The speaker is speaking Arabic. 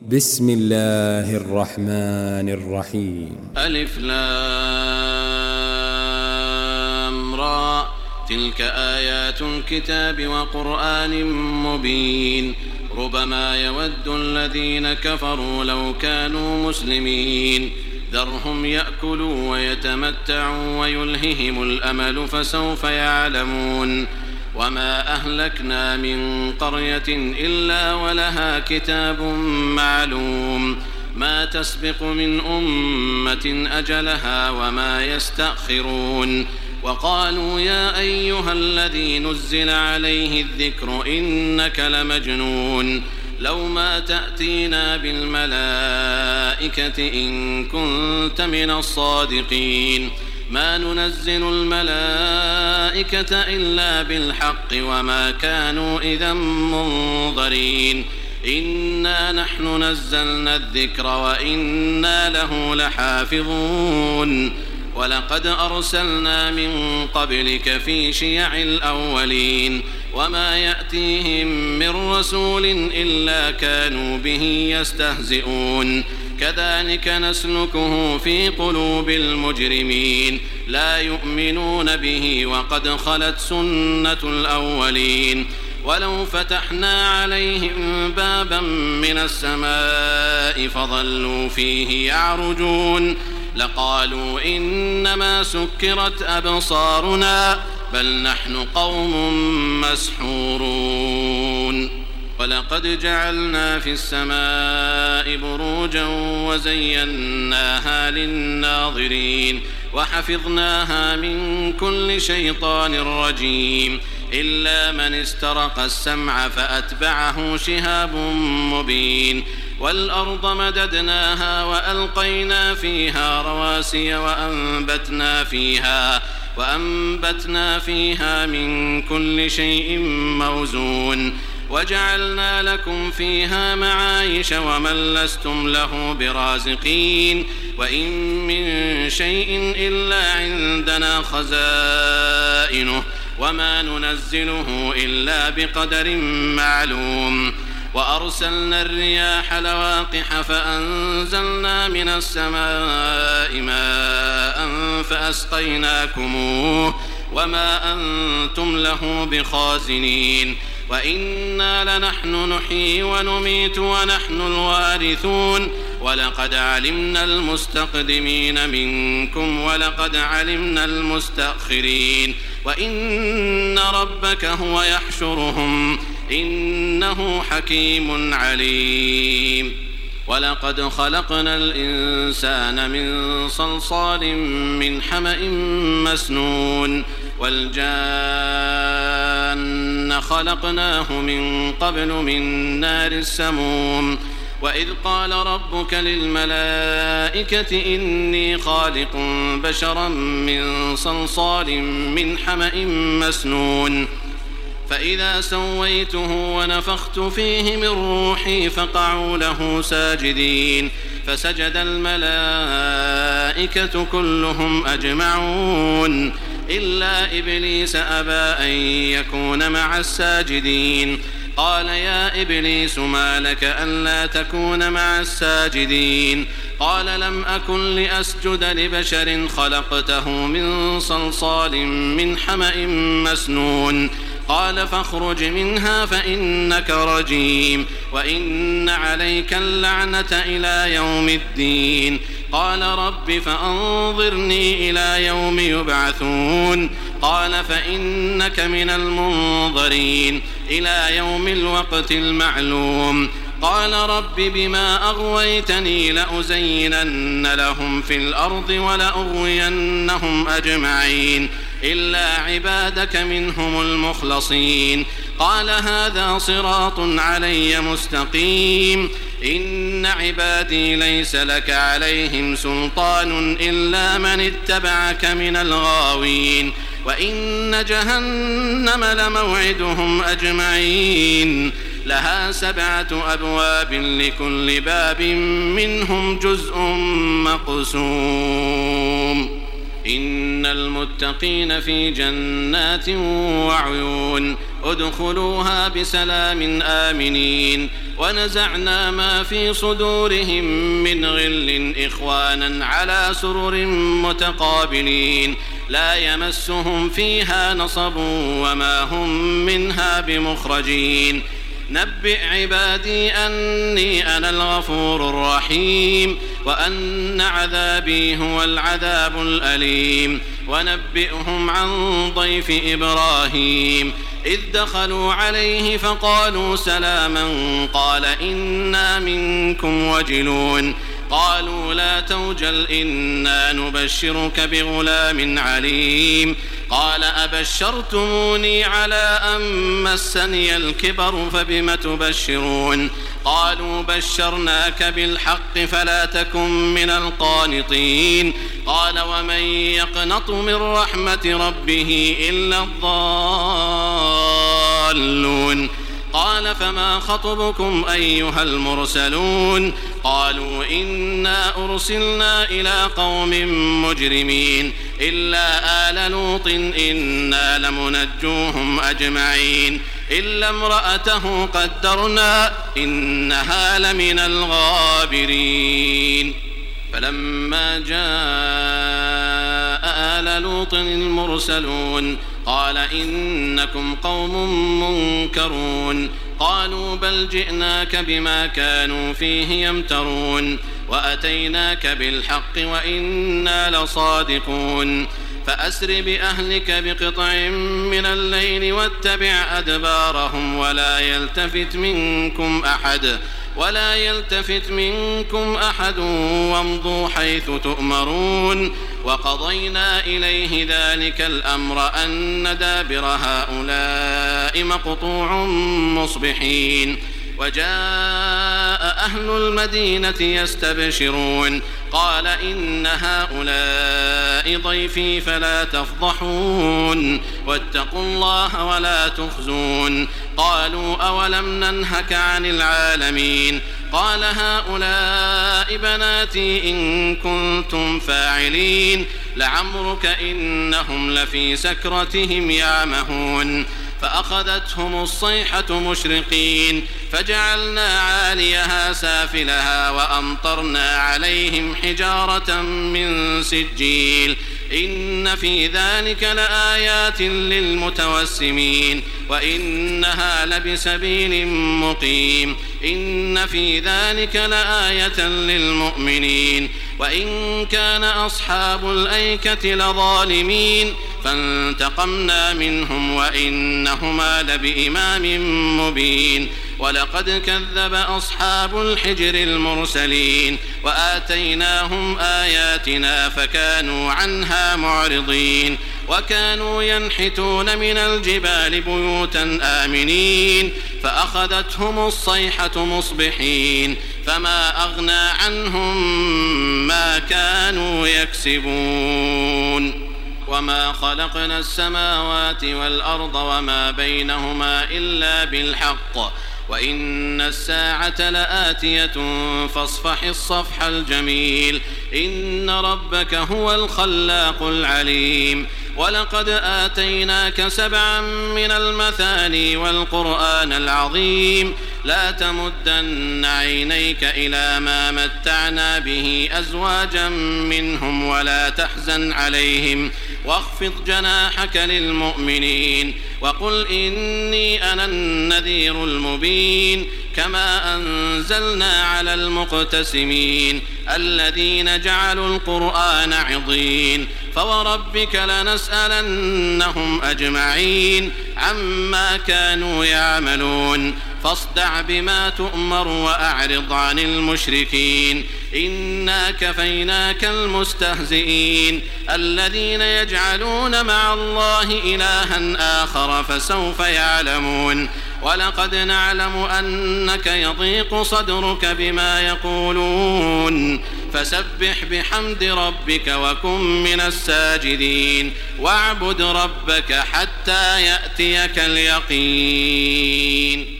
بسم الله الرحمن الرحيم. ألف لام را تلك آيات الكتاب وقرآن مبين ربما يود الذين كفروا لو كانوا مسلمين ذرهم يأكلوا ويتمتعوا ويلههم الأمل فسوف يعلمون وما أهلكنا من قرية إلا ولها كتاب معلوم ما تسبق من أمة أجلها وما يستأخرون وقالوا يا أيها الذي نزل عليه الذكر إنك لمجنون لو ما تأتينا بالملائكة إن كنت من الصادقين ما ننزل الملائكة إلا بالحق وما كانوا إذا منظرين إنا نحن نزلنا الذكر وإنا له لحافظون ولقد أرسلنا من قبلك في شيع الأولين وما يأتيهم من رسول إلا كانوا به يستهزئون كذلك نسلكه في قلوب المجرمين لا يؤمنون به وقد خلت سنة الأولين ولو فتحنا عليهم بابا من السماء فظلوا فيه يعرجون لقالوا إنما سكرت أبصارنا بل نحن قوم مسحورون ولقد جعلنا في السماء بروجا وزيناها للناظرين وحفظناها من كل شيطان رجيم إلا من استرق السمع فأتبعه شهاب مبين والأرض مددناها وألقينا فيها رواسي وأنبتنا فيها من كل شيء موزون وجعلنا لكم فيها معايش ومن لستم له برازقين وإن من شيء إلا عندنا خزائنه وما ننزله إلا بقدر معلوم وأرسلنا الرياح لواقح فأنزلنا من السماء ماء فأسقيناكموه وما أنتم له بخازنين وإنا لنحن نحيي ونميت ونحن الوارثون ولقد علمنا المستقدمين منكم ولقد علمنا المستأخرين وإن ربك هو يحشرهم إنه حكيم عليم ولقد خلقنا الإنسان من صلصال من حمأ مسنون والجان خلقناه من قبل من نار السموم وإذ قال ربك للملائكة إني خالق بشرا من صلصال من حمأ مسنون فإذا سويته ونفخت فيه من روحي فقعوا له ساجدين فسجد الملائكة كلهم أجمعون إلا إبليس أبى أن يكون مع الساجدين قال يا إبليس ما لك ألا تكون مع الساجدين قال لم أكن لأسجد لبشر خلقته من صلصال من حمأ مسنون قال فاخرج منها فإنك رجيم وإن عليك اللعنة إلى يوم الدين قال رب فأنظرني إلى يوم يبعثون قال فإنك من المنظرين إلى يوم الوقت المعلوم قال رب بما أغويتني لأزينن لهم في الأرض ولأغوينهم أجمعين إلا عبادك منهم المخلصين قال هذا صراط علي مستقيم إن عبادي ليس لك عليهم سلطان إلا من اتبعك من الغاوين وإن جهنم لموعدهم أجمعين لها 7 أبواب لكل باب منهم جزء مقسوم إن المتقين في جنات وعيون ادخلوها بسلام آمنين ونزعنا ما في صدورهم من غل إخوانا على سرر متقابلين لا يمسهم فيها نصب وما هم منها بمخرجين نبئ عبادي أني أنا الغفور الرحيم وأن عذابي هو العذاب الأليم ونبئهم عن ضيف إبراهيم إذ دخلوا عليه فقالوا سلاما قال إنا منكم وجلون قالوا لا توجل إنا نبشرك بغلام عليم قال أبشرتموني على أن مسني الكبر فبم تبشرون قالوا بشرناك بالحق فلا تكن من القانطين قال ومن يقنط من رحمة ربه إلا الضالون قال فما خطبكم أيها المرسلون قالوا إنا أرسلنا إلى قوم مجرمين إلا آل لوط إنا لمنجوهم أجمعين إلا امرأته قدرنا إنها لمن الغابرين فلما جاء آل لوط المرسلون قال إنكم قوم منكرون قالوا بل جئناك بما كانوا فيه يمترون وأتيناك بالحق وإنا لصادقون فأسر بأهلك بقطع من الليل واتبع أدبارهم ولا يلتفت منكم أحد وامضوا حيث تؤمرون وقضينا إليه ذلك الأمر أن دابر هؤلاء مقطوع مصبحين وجاء أهل المدينة يستبشرون قال إن هؤلاء ضيفي فلا تفضحون واتقوا الله ولا تخزون قالوا أولم ننهك عن العالمين قال هؤلاء بناتي إن كنتم فاعلين لعمرك إنهم لفي سكرتهم يعمهون فأخذتهم الصيحة مشرقين فجعلنا عاليها سافلها وأمطرنا عليهم حجارة من سجيل إن في ذلك لآيات للمتوسمين وإنها لبسبيل مقيم إن في ذلك لآية للمؤمنين وإن كان أصحاب الأيكة لظالمين فانتقمنا منهم وإنهما لبإمام مبين ولقد كذب أصحاب الحجر المرسلين وآتيناهم آياتنا فكانوا عنها معرضين وكانوا ينحتون من الجبال بيوتا آمنين فأخذتهم الصيحة مصبحين فما أغنى عنهم ما كانوا يكسبون وما خلقنا السماوات والأرض وما بينهما إلا بالحق وإن الساعة لآتية فاصفح الصفح الجميل إن ربك هو الخلاق العليم ولقد آتيناك 7 من المثاني والقرآن العظيم لا تمدن عينيك إلى ما متعنا به أزواجا منهم ولا تحزن عليهم واخفض جناحك للمؤمنين وقل إني أنا النذير المبين كما أنزلنا على المقتسمين الذين جعلوا القرآن عضين فوربك لنسألنهم أجمعين عما كانوا يعملون فاصدع بما تؤمر وأعرض عن المشركين إنا كفيناك المستهزئين الذين يجعلون مع الله إلها آخر فسوف يعلمون ولقد نعلم أنك يضيق صدرك بما يقولون فسبح بحمد ربك وكن من الساجدين واعبد ربك حتى يأتيك اليقين